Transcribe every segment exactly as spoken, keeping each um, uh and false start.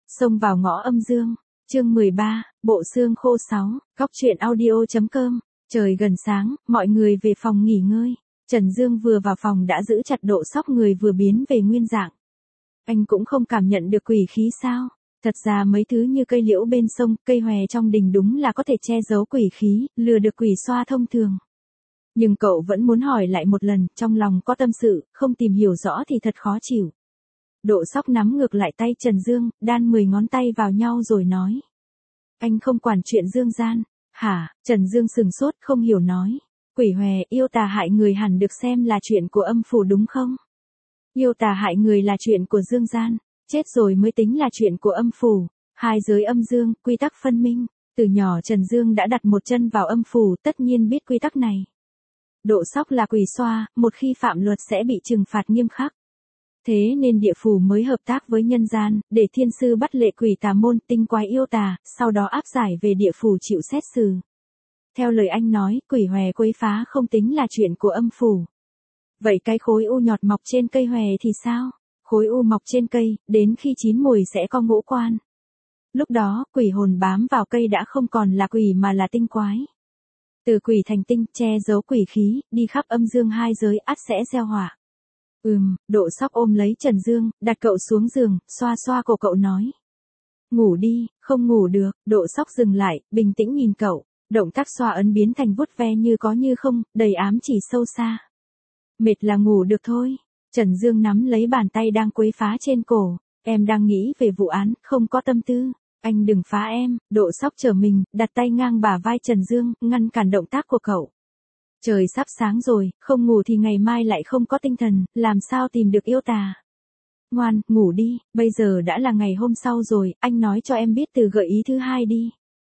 Xông vào ngõ âm dương, chương mười ba, bộ xương khô sáu, góc truyện audio.com, trời gần sáng, mọi người về phòng nghỉ ngơi. Trần Dương vừa vào phòng đã giữ chặt Độ Sóc, người vừa biến về nguyên dạng. Anh cũng không cảm nhận được quỷ khí sao? Thật ra mấy thứ như cây liễu bên sông, cây hòe trong đình đúng là có thể che giấu quỷ khí, lừa được quỷ xoa thông thường. Nhưng cậu vẫn muốn hỏi lại một lần, trong lòng có tâm sự, không tìm hiểu rõ thì thật khó chịu. Độ Sóc nắm ngược lại tay Trần Dương, đan mười ngón tay vào nhau rồi nói. Anh không quản chuyện dương gian. Hả? Trần Dương sừng sốt không hiểu nói. Quỷ hòe, yêu tà hại người hẳn được xem là chuyện của âm phủ đúng không? Yêu tà hại người là chuyện của dương gian, chết rồi mới tính là chuyện của âm phủ. Hai giới âm dương, quy tắc phân minh. Từ nhỏ Trần Dương đã đặt một chân vào âm phủ, tất nhiên biết quy tắc này. Độ Sóc là quỷ xoa, một khi phạm luật sẽ bị trừng phạt nghiêm khắc. Thế nên địa phủ mới hợp tác với nhân gian, để thiên sư bắt lệ quỷ tà môn, tinh quái yêu tà, sau đó áp giải về địa phủ chịu xét xử. Theo lời anh nói, quỷ hòe quấy phá không tính là chuyện của âm phủ. Vậy cái khối u nhọt mọc trên cây hòe thì sao? Khối u mọc trên cây, đến khi chín mùi sẽ có ngũ quan. Lúc đó, quỷ hồn bám vào cây đã không còn là quỷ mà là tinh quái. Từ quỷ thành tinh, che giấu quỷ khí, đi khắp âm dương hai giới ắt sẽ gieo họa. Ừm, Độ Sóc ôm lấy Trần Dương, đặt cậu xuống giường, xoa xoa cổ cậu nói. Ngủ đi, không ngủ được. Độ Sóc dừng lại, bình tĩnh nhìn cậu, động tác xoa ấn biến thành vuốt ve như có như không, đầy ám chỉ sâu xa. Mệt là ngủ được thôi. Trần Dương nắm lấy bàn tay đang quấy phá trên cổ, em đang nghĩ về vụ án, không có tâm tư. Anh đừng phá em. Độ Sóc trở mình, đặt tay ngang bả vai Trần Dương, ngăn cản động tác của cậu. Trời sắp sáng rồi, không ngủ thì ngày mai lại không có tinh thần, làm sao tìm được yêu tà. Ngoan, ngủ đi, bây giờ đã là ngày hôm sau rồi, anh nói cho em biết từ gợi ý thứ hai đi.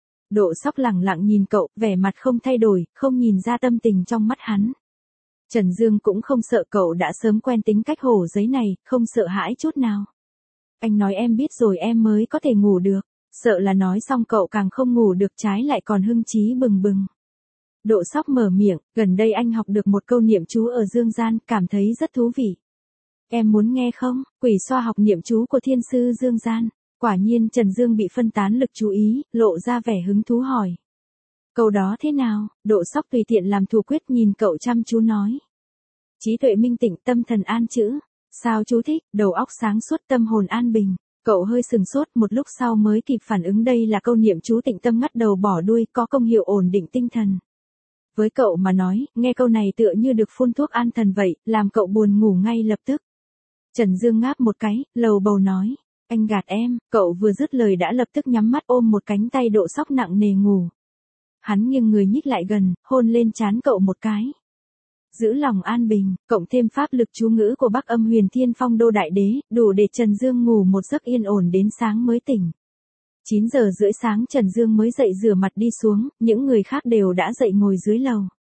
Độ Sóc lẳng lặng nhìn cậu, vẻ mặt không thay đổi, không nhìn ra tâm tình trong mắt hắn. Trần Dương cũng không sợ, cậu đã sớm quen tính cách hổ giấy này, không sợ hãi chút nào. Anh nói em biết rồi em mới có thể ngủ được, sợ là nói xong cậu càng không ngủ được, trái lại còn hưng trí bừng bừng. Độ Sóc mở miệng, gần đây anh học được một câu niệm chú ở dương gian, cảm thấy rất thú vị. Em muốn nghe không? Quỷ xoa học niệm chú của thiên sư dương gian. Quả nhiên Trần Dương bị phân tán lực chú ý, lộ ra vẻ hứng thú hỏi. Câu đó thế nào? Độ Sóc tùy tiện làm thủ quyết nhìn cậu chăm chú nói. Trí tuệ minh tỉnh, tâm thần an chữ. Sao chú thích? Đầu óc sáng suốt, tâm hồn an bình. Cậu hơi sừng sốt, một lúc sau mới kịp phản ứng đây là câu niệm chú tịnh tâm ngắt đầu bỏ đuôi, có công hiệu ổn định tinh thần. Với cậu mà nói, nghe câu này tựa như được phun thuốc an thần vậy, làm cậu buồn ngủ ngay lập tức. Trần Dương ngáp một cái, lầu bầu nói. Anh gạt em. Cậu vừa dứt lời đã lập tức nhắm mắt ôm một cánh tay Độ Sóc nặng nề ngủ. Hắn nghiêng người nhích lại gần, hôn lên trán cậu một cái. Giữ lòng an bình, cộng thêm pháp lực chú ngữ của Bắc Âm Huyền Thiên Phong Đô Đại Đế, đủ để Trần Dương ngủ một giấc yên ổn đến sáng mới tỉnh. chín giờ rưỡi sáng Trần Dương mới dậy rửa mặt đi xuống, những người khác đều đã dậy ngồi dưới lầu.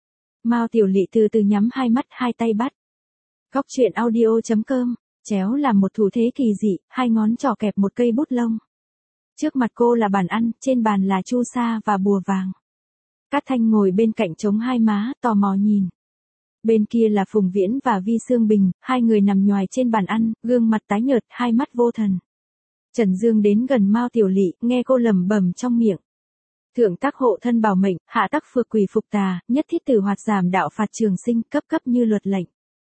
Mao Tiểu Lị từ từ nhắm hai mắt, hai tay bắt. Góc truyện audio.com, chéo làm một thủ thế kỳ dị, hai ngón trỏ kẹp một cây bút lông. Trước mặt cô là bàn ăn, trên bàn là chu sa và bùa vàng. Cát Thanh ngồi bên cạnh chống hai má, tò mò nhìn. Bên kia là Phùng Viễn và Vi Sương Bình, hai người nằm nhoài trên bàn ăn, gương mặt tái nhợt, hai mắt vô thần. Trần Dương đến gần Mao Tiểu Lị, nghe cô lẩm bẩm trong miệng. Thượng tác hộ thân bảo mệnh, hạ tác phược quỷ phục tà, nhất thiết tử hoạt giảm đạo phạt trường sinh, cấp cấp như luật lệnh.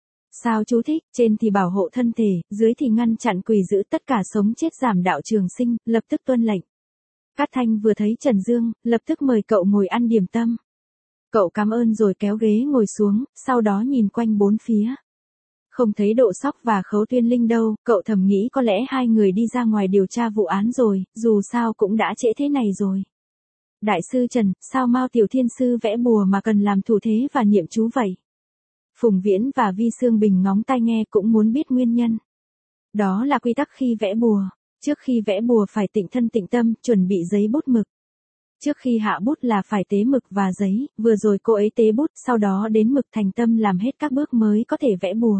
Sao chú thích? Trên thì bảo hộ thân thể, dưới thì ngăn chặn quỷ giữ tất cả sống chết giảm đạo trường sinh, lập tức tuân lệnh. Cát Thanh vừa thấy Trần Dương, lập tức mời cậu ngồi ăn điểm tâm. Cậu cảm ơn rồi kéo ghế ngồi xuống, sau đó nhìn quanh bốn phía. Không thấy Độ Sóc và Khấu Tuyên Linh đâu, cậu thầm nghĩ có lẽ hai người đi ra ngoài điều tra vụ án rồi, dù sao cũng đã trễ thế này rồi. Đại sư Trần, sao Mao Tiểu Thiên Sư vẽ bùa mà cần làm thủ thế và niệm chú vậy? Phùng Viễn và Vi Sương Bình ngóng tai nghe cũng muốn biết nguyên nhân. Đó là quy tắc khi vẽ bùa. Trước khi vẽ bùa phải tịnh thân tịnh tâm, chuẩn bị giấy bút mực. Trước khi hạ bút là phải tế mực và giấy, vừa rồi cô ấy tế bút, sau đó đến mực thành tâm làm hết các bước mới có thể vẽ bùa.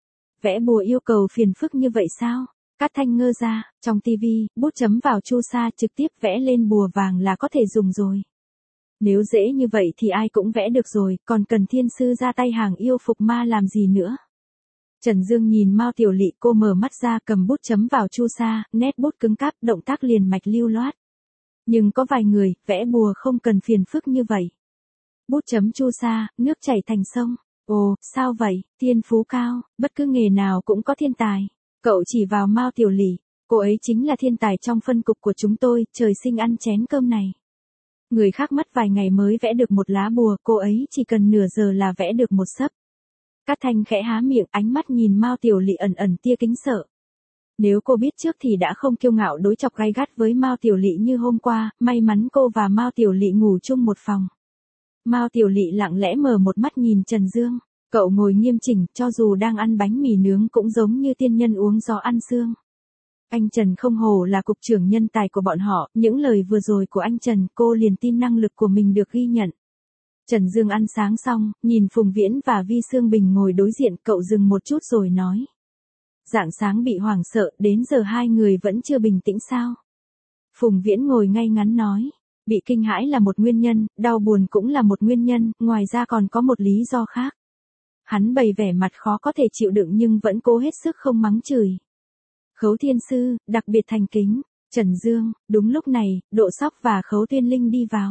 Vẽ bùa yêu cầu phiền phức như vậy sao? Cát Thanh ngơ ra, trong tivi, bút chấm vào chu sa trực tiếp vẽ lên bùa vàng là có thể dùng rồi. Nếu dễ như vậy thì ai cũng vẽ được rồi, còn cần thiên sư ra tay hàng yêu phục ma làm gì nữa? Trần Dương nhìn Mao Tiểu Lị, cô mở mắt ra cầm bút chấm vào chu sa, nét bút cứng cáp, động tác liền mạch lưu loát. Nhưng có vài người, vẽ bùa không cần phiền phức như vậy. Bút chấm chu sa, nước chảy thành sông. Ồ, sao vậy, thiên phú cao, bất cứ nghề nào cũng có thiên tài. Cậu chỉ vào Mao Tiểu Lị, cô ấy chính là thiên tài trong phân cục của chúng tôi, trời sinh ăn chén cơm này. Người khác mất vài ngày mới vẽ được một lá bùa, cô ấy chỉ cần nửa giờ là vẽ được một sấp. Cát Thanh khẽ há miệng, ánh mắt nhìn Mao Tiểu Lị ẩn ẩn tia kính sợ. Nếu cô biết trước thì đã không kiêu ngạo đối chọc gay gắt với Mao Tiểu Lị như hôm qua, may mắn cô và Mao Tiểu Lị ngủ chung một phòng. Mao Tiểu Lị lặng lẽ mở một mắt nhìn Trần Dương, cậu ngồi nghiêm chỉnh, cho dù đang ăn bánh mì nướng cũng giống như tiên nhân uống gió ăn sương. Anh Trần không hổ là cục trưởng nhân tài của bọn họ, những lời vừa rồi của anh Trần, cô liền tin năng lực của mình được ghi nhận. Trần Dương ăn sáng xong, nhìn Phùng Viễn và Vi Sương Bình ngồi đối diện, cậu dừng một chút rồi nói. Rạng sáng bị hoảng sợ, đến giờ hai người vẫn chưa bình tĩnh sao? Phùng Viễn ngồi ngay ngắn nói. Bị kinh hãi là một nguyên nhân, đau buồn cũng là một nguyên nhân, ngoài ra còn có một lý do khác. Hắn bày vẻ mặt khó có thể chịu đựng nhưng vẫn cố hết sức không mắng chửi. Khấu Thiên Sư, đặc biệt thành kính. Trần Dương, đúng lúc này, Độ Sóc và Khấu Tuyên Linh đi vào.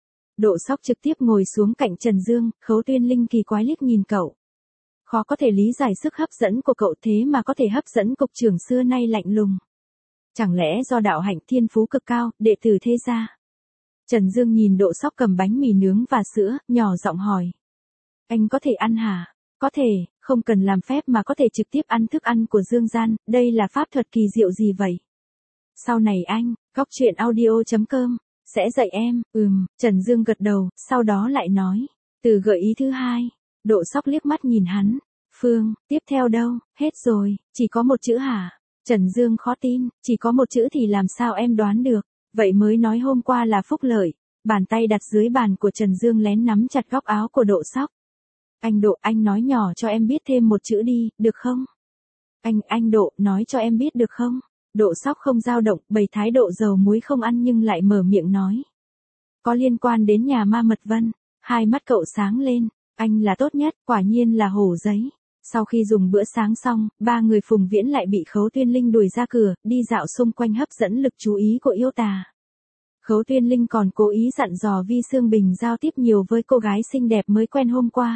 Độ Sóc trực tiếp ngồi xuống cạnh Trần Dương, Khấu Tuyên Linh kỳ quái liếc nhìn cậu. Khó có thể lý giải sức hấp dẫn của cậu thế mà có thể hấp dẫn cục trưởng xưa nay lạnh lùng. Chẳng lẽ do đạo hạnh thiên phú cực cao, đệ tử thế gia? Trần Dương nhìn Độ Sóc cầm bánh mì nướng và sữa, nhỏ giọng hỏi. Anh có thể ăn hả? Có thể, không cần làm phép mà có thể trực tiếp ăn thức ăn của dương gian, đây là pháp thuật kỳ diệu gì vậy? Sau này anh, góc truyện audio chấm com, sẽ dạy em, ừm, Trần Dương gật đầu, sau đó lại nói. Từ gợi ý thứ hai, Độ Sóc liếc mắt nhìn hắn. Phương, tiếp theo đâu, hết rồi, chỉ có một chữ hả? Trần Dương khó tin, chỉ có một chữ thì làm sao em đoán được? Vậy mới nói hôm qua là phúc lợi. Bàn tay đặt dưới bàn của Trần Dương lén nắm chặt góc áo của Độ Sóc. Anh Độ, anh nói nhỏ cho em biết thêm một chữ đi, được không? Anh, anh Độ, nói cho em biết được không? Độ Sóc không dao động, bày thái độ dầu muối không ăn nhưng lại mở miệng nói. Có liên quan đến nhà ma Mật Vân. Hai mắt cậu sáng lên, anh là tốt nhất, quả nhiên là hổ giấy. Sau khi dùng bữa sáng xong, ba người Phùng Viễn lại bị Khấu Tuyên Linh đuổi ra cửa, đi dạo xung quanh hấp dẫn lực chú ý của yêu tà. Khấu Tuyên Linh còn cố ý dặn dò Vi Sương Bình giao tiếp nhiều với cô gái xinh đẹp mới quen hôm qua.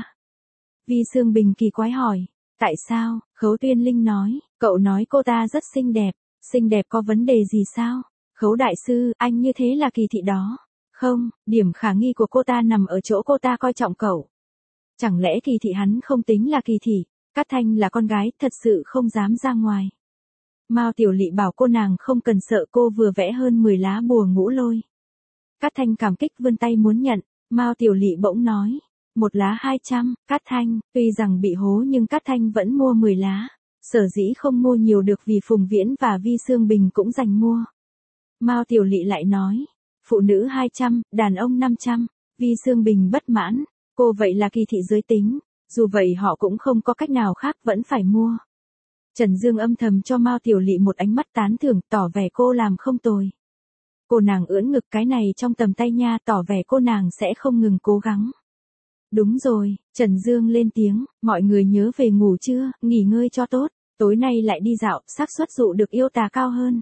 Vi Sương Bình kỳ quái hỏi, tại sao? Khấu Tuyên Linh nói, cậu nói cô ta rất xinh đẹp, xinh đẹp có vấn đề gì sao? Khấu đại sư, anh như thế là kỳ thị đó. Không, điểm khả nghi của cô ta nằm ở chỗ cô ta coi trọng cậu. Chẳng lẽ kỳ thị hắn không tính là kỳ thị? Cát Thanh là con gái, thật sự không dám ra ngoài. Mao Tiểu Lị bảo cô nàng không cần sợ, cô vừa vẽ hơn mười lá bùa ngũ lôi. Cát Thanh cảm kích vươn tay muốn nhận, Mao Tiểu Lị bỗng nói, một lá hai trăm, Cát Thanh, tuy rằng bị hố nhưng Cát Thanh vẫn mua mười lá. Sở dĩ không mua nhiều được vì Phùng Viễn và Vi Sương Bình cũng dành mua. Mao Tiểu Lị lại nói, phụ nữ hai trăm, đàn ông năm trăm, Vi Sương Bình bất mãn, cô vậy là kỳ thị giới tính, dù vậy họ cũng không có cách nào khác vẫn phải mua. Trần Dương âm thầm cho Mao Tiểu Lị một ánh mắt tán thưởng, tỏ vẻ cô làm không tồi. Cô nàng ưỡn ngực, cái này trong tầm tay nha, tỏ vẻ cô nàng sẽ không ngừng cố gắng. Đúng rồi, Trần Dương lên tiếng, mọi người nhớ về ngủ chưa, nghỉ ngơi cho tốt, tối nay lại đi dạo, xác suất dụ được yêu tà cao hơn.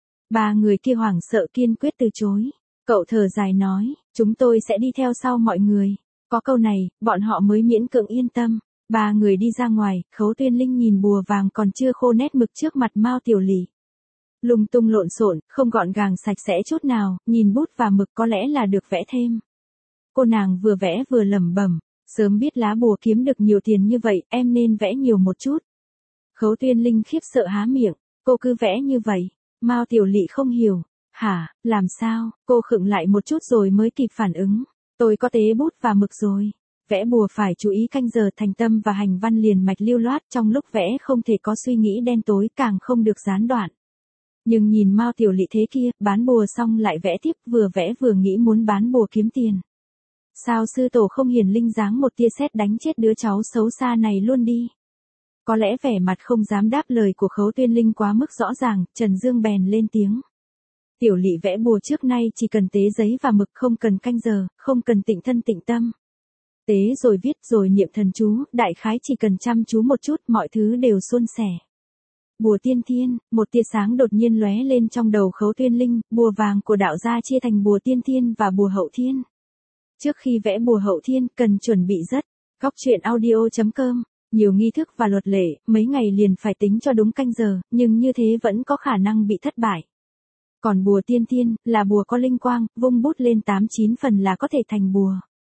Ba người kia hoảng sợ kiên quyết từ chối. Cậu thở dài nói, chúng tôi sẽ đi theo sau mọi người. Có câu này, bọn họ mới miễn cưỡng yên tâm. Ba người đi ra ngoài, Khấu Tuyên Linh nhìn bùa vàng còn chưa khô nét mực trước mặt Mao Tiểu Lị. Lung tung lộn xộn, không gọn gàng sạch sẽ chút nào, nhìn bút và mực có lẽ là được vẽ thêm. Cô nàng vừa vẽ vừa lẩm bẩm, sớm biết lá bùa kiếm được nhiều tiền như vậy, em nên vẽ nhiều một chút. Khấu Tuyên Linh khiếp sợ há miệng, cô cứ vẽ như vậy. Mao Tiểu Lị không hiểu, hả, làm sao? Cô khựng lại một chút rồi mới kịp phản ứng. Tôi có tế bút và mực rồi. Vẽ bùa phải chú ý canh giờ, thành tâm và hành văn liền mạch lưu loát, trong lúc vẽ không thể có suy nghĩ đen tối, càng không được gián đoạn. Nhưng nhìn Mao Tiểu Lị thế kia, bán bùa xong lại vẽ tiếp, vừa vẽ vừa nghĩ muốn bán bùa kiếm tiền. Sao sư tổ không hiền linh giáng một tia sét đánh chết đứa cháu xấu xa này luôn đi. Có lẽ vẻ mặt không dám đáp lời của Khấu Tuyên Linh quá mức rõ ràng, Trần Dương bèn lên tiếng. Tiểu Lị vẽ bùa trước nay chỉ cần tế giấy và mực, không cần canh giờ, không cần tịnh thân tịnh tâm. Tế rồi viết rồi niệm thần chú, đại khái chỉ cần chăm chú một chút mọi thứ đều suôn sẻ. Bùa tiên thiên, một tia sáng đột nhiên lóe lên trong đầu Khấu Tuyên Linh, bùa vàng của đạo gia chia thành bùa tiên thiên và bùa hậu thiên. Trước khi vẽ bùa hậu thiên, cần chuẩn bị rất. Góc truyện audio chấm com, nhiều nghi thức và luật lệ, mấy ngày liền phải tính cho đúng canh giờ, nhưng như thế vẫn có khả năng bị thất bại. Còn bùa tiên thiên, là bùa có linh quang, vung bút lên tám chín phần là có thể thành bùa.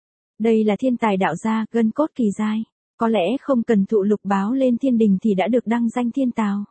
Đây là thiên tài đạo gia, gân cốt kỳ giai. Có lẽ không cần thụ lục báo lên thiên đình thì đã được đăng danh thiên tào.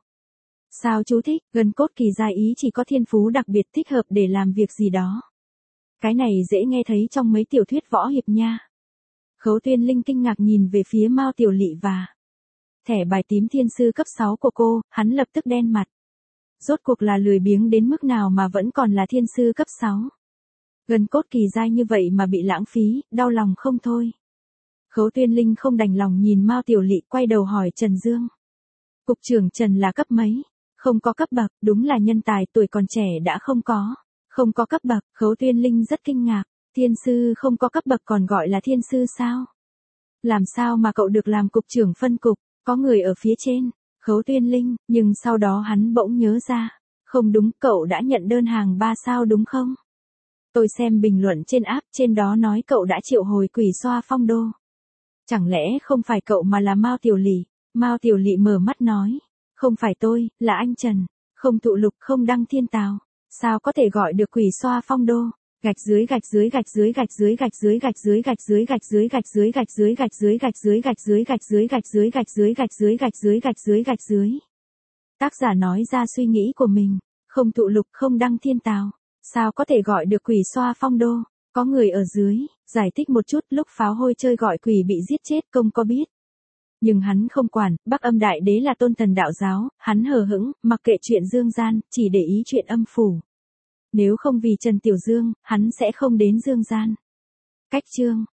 Sao chú thích, gân cốt kỳ giai ý chỉ có thiên phú đặc biệt thích hợp để làm việc gì đó. Cái này dễ nghe thấy trong mấy tiểu thuyết võ hiệp nha. Khấu Tuyên Linh kinh ngạc nhìn về phía Mao Tiểu Lị và thẻ bài tím thiên sư cấp sáu của cô, hắn lập tức đen mặt. Rốt cuộc là lười biếng đến mức nào mà vẫn còn là thiên sư cấp sáu. Gân cốt kỳ giai như vậy mà bị lãng phí, đau lòng không thôi. Khấu Tuyên Linh không đành lòng nhìn Mao Tiểu Lị, quay đầu hỏi Trần Dương. Cục trưởng Trần là cấp mấy? Không có cấp bậc, đúng là nhân tài, tuổi còn trẻ đã không có. Không có cấp bậc, Khấu Tuyên Linh rất kinh ngạc. Thiên sư không có cấp bậc còn gọi là thiên sư sao? Làm sao mà cậu được làm cục trưởng phân cục, có người ở phía trên? Khấu Tuyên Linh, nhưng sau đó hắn bỗng nhớ ra. Không đúng, cậu đã nhận đơn hàng ba sao đúng không? Tôi xem bình luận trên app, trên đó nói cậu đã triệu hồi quỷ xoa phong đô. Chẳng lẽ không phải cậu mà là Mao Tiểu Lị? Mao Tiểu Lị mở mắt nói. Không phải tôi, là anh Trần. Không thụ lục, không đăng thiên tào. Sao có thể gọi được quỷ xoa phong đô? Gạch dưới gạch dưới gạch dưới gạch dưới gạch dưới gạch dưới gạch dưới gạch dưới gạch dưới gạch dưới gạch dưới gạch dưới gạch dưới gạch dưới gạch dưới gạch dưới gạch dưới gạch dưới gạch dưới gạch dưới. Tác giả nói ra suy nghĩ của mình. Không thụ lục, không đăng thiên tào. Sao có thể gọi được quỷ xoa phong đô? Có người ở dưới, giải thích một chút, lúc pháo hôi chơi gọi quỷ bị giết chết công có biết. Nhưng hắn không quản, Bắc Âm Đại Đế là tôn thần đạo giáo, hắn hờ hững, mặc kệ chuyện dương gian, chỉ để ý chuyện âm phủ. Nếu không vì Trần Tiểu Dương, hắn sẽ không đến dương gian. Cách chương